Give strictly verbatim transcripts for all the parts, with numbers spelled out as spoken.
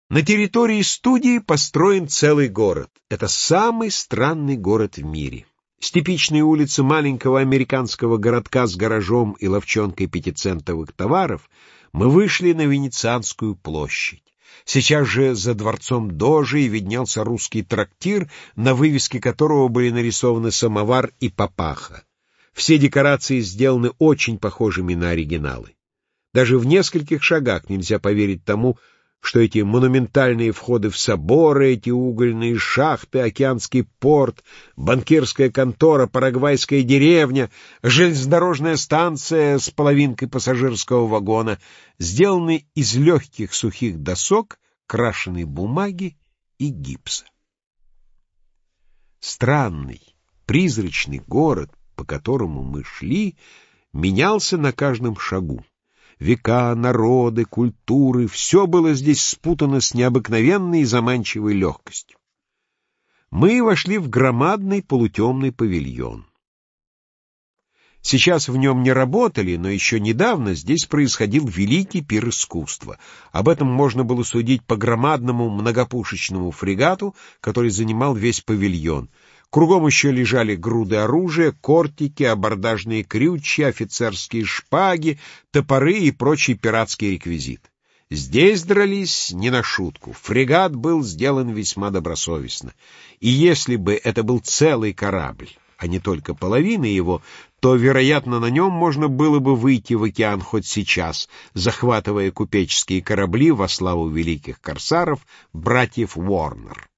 На территории студии построен целый город. Это самый странный город в мире. С типичной улицы маленького американского городка с гаражом и ловчонкой пятицентовых товаров мы вышли на Венецианскую площадь. Сейчас же за дворцом Дожи виднелся русский трактир, на вывеске которого были нарисованы самовар и папаха. Все декорации сделаны очень похожими на оригиналы. Даже в нескольких шагах нельзя поверить тому, что эти монументальные входы в соборы, эти угольные шахты, океанский порт, банкирская контора, парагвайская деревня, железнодорожная станция с половинкой пассажирского вагона сделаны из легких сухих досок, крашеной бумаги и гипса. Странный, призрачный город, по которому мы шли, менялся на каждом шагу. Века, народы, культуры — все было здесь спутано с необыкновенной и заманчивой легкостью. Мы вошли в громадный полутемный павильон. Сейчас в нем не работали, но еще недавно здесь происходил великий пир искусства. Об этом можно было судить по громадному многопушечному фрегату, который занимал весь павильон. Кругом еще лежали груды оружия, кортики, абордажные крючья, офицерские шпаги, топоры и прочий пиратский реквизит. Здесь дрались не на шутку. Фрегат был сделан весьма добросовестно. И если бы это был целый корабль, а не только половина его, то, вероятно, на нем можно было бы выйти в океан хоть сейчас, захватывая купеческие корабли во славу великих корсаров, братьев Уорнер.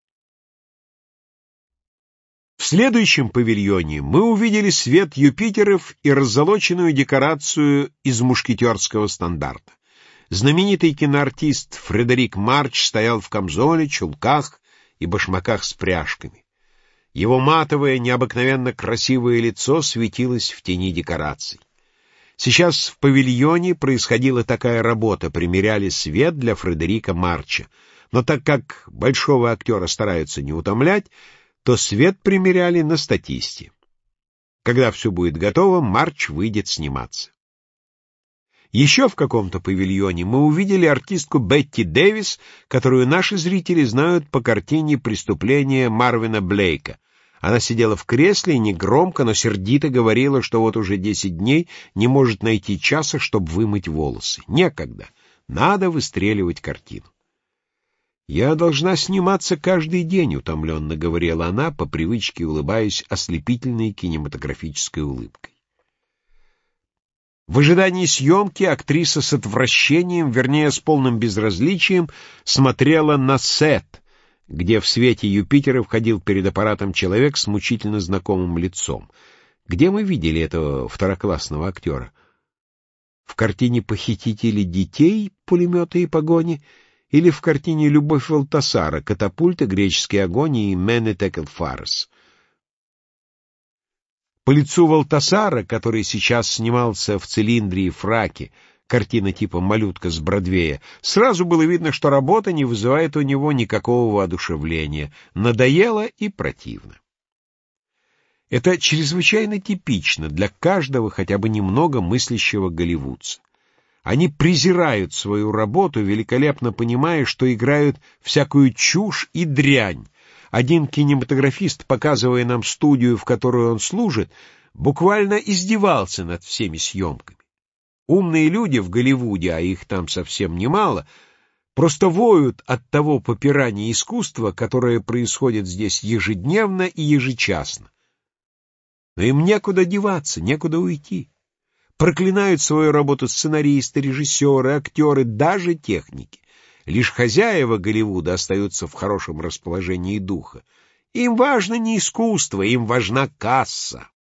В следующем павильоне мы увидели свет Юпитеров и раззолоченную декорацию из мушкетерского стандарта. Знаменитый киноартист Фредерик Марч стоял в камзоле, чулках и башмаках с пряжками. Его матовое, необыкновенно красивое лицо светилось в тени декораций. Сейчас в павильоне происходила такая работа, примеряли свет для Фредерика Марча. Но так как большого актера стараются не утомлять, то свет примеряли на статисте. Когда все будет готово, Марч выйдет сниматься. Еще в каком-то павильоне мы увидели артистку Бетти Дэвис, которую наши зрители знают по картине «Преступление» Марвина Блейка. Она сидела в кресле и негромко, но сердито говорила, что вот уже десять дней не может найти часа, чтобы вымыть волосы. Некогда. Надо выстреливать картину. «Я должна сниматься каждый день», — утомленно говорила она, по привычке улыбаясь ослепительной кинематографической улыбкой. В ожидании съемки актриса с отвращением, вернее, с полным безразличием, смотрела на сет, где в свете Юпитера входил перед аппаратом человек с мучительно знакомым лицом. Где мы видели этого второклассного актера? В картине «Похитители детей. Пулеметы и погони» или в картине «Любовь Валтасара. Катапульта. Греческий огонь» и «Мене Текел Фарес». По лицу Валтасара, который сейчас снимался в цилиндре и фраке, картина типа «Малютка с Бродвея», сразу было видно, что работа не вызывает у него никакого воодушевления, надоело и противно. Это чрезвычайно типично для каждого хотя бы немного мыслящего голливудца. Они презирают свою работу, великолепно понимая, что играют всякую чушь и дрянь. Один кинематографист, показывая нам студию, в которую он служит, буквально издевался над всеми съемками. Умные люди в Голливуде, а их там совсем немало, просто воют от того попирания искусства, которое происходит здесь ежедневно и ежечасно. Но им некуда деваться, некуда уйти. Проклинают свою работу сценаристы, режиссеры, актеры, даже техники. Лишь хозяева Голливуда остаются в хорошем расположении духа. Им важно не искусство, им важна касса.